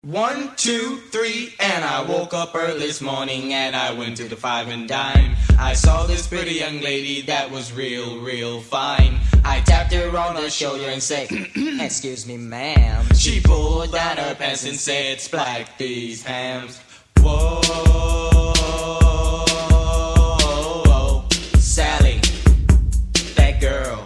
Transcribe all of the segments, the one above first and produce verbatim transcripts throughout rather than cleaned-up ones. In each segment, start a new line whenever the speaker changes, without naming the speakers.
One, two, three, and I woke up early this morning and I went to the Five and Dime. I saw this pretty young lady that was real, real fine. I tapped her on the shoulder and said, "Excuse me, ma'am." She pulled down her pants and said, "Splack these hams." Whoa, Sally, that girl.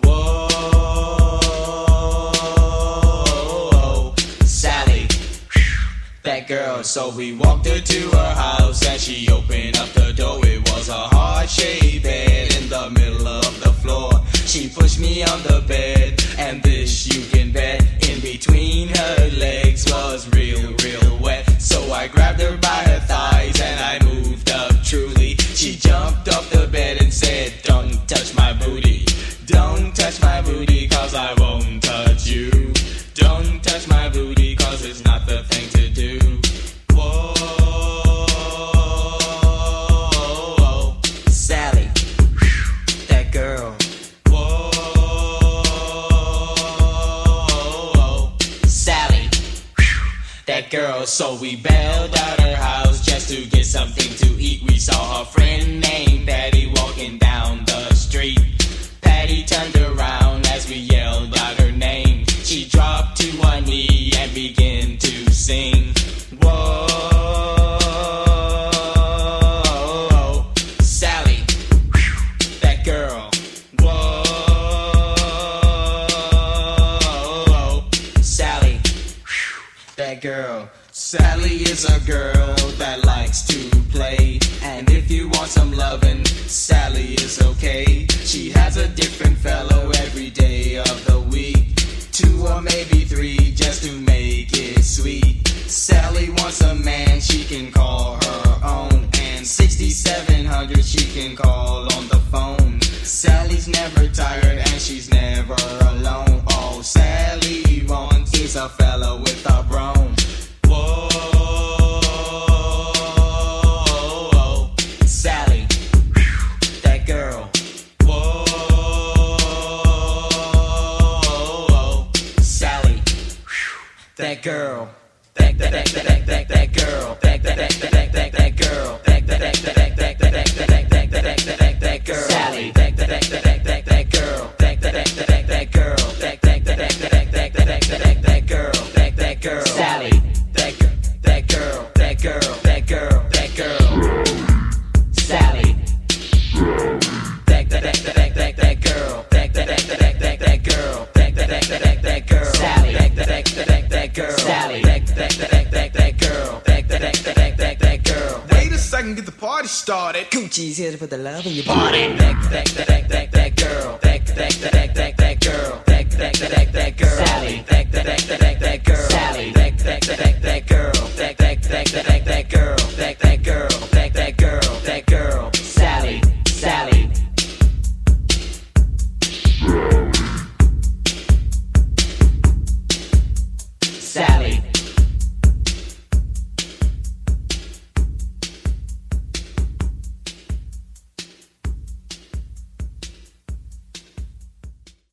That girl, so we walked her to her house and she opened up the door. It was a heart-shaped bed in the middle of the floor. She pushed me on the bed, and this you can bet, in between her legs was real, real wet. So I grabbed her by her thighs and I moved up truly. She jumped off the bed and said, "Don't touch my booty. Don't touch my booty, cause I won't touch you. Don't touch my booty, cause it's not the thing to do." Whoa, Sally, that girl. Whoa, Sally, that girl. So we bailed out her house just to get something to eat. We saw her friend named Patty walking down the street. Patty turned around as we yelled out her name. She dropped to one knee and began to sing. Whoa, Sally, that girl. Whoa, Sally, that girl. Sally is a girl that likes to play, and if you want some lovin', Sally is okay. She has a different fellow every day of the week, two or maybe three just to make it sweet. Sally wants a man she can call her own, and sixty-seven hundred she can call on the phone. Sally's never tired and she's never alone. All Sally wants is a fella with a brawn. Whoa, Sally, that girl. Whoa, Sally, that girl. That that that that that that girl. That that that that that that girl. That that that that that that that that that that that that girl. Sally. That that that that that that girl. That that that that that girl. That that that that that that that that girl. That that girl. Sally. That that girl. That girl. That girl. That girl. Sally. That that that that that that girl. That that that that that that girl. That that that that that girl. Sally. That that that that that girl. Sally. That that that that that girl. That that that that that that girl.
Wait a second, get the party started.
Gucci's here to put the love in your body. That that that that that girl. That that that that that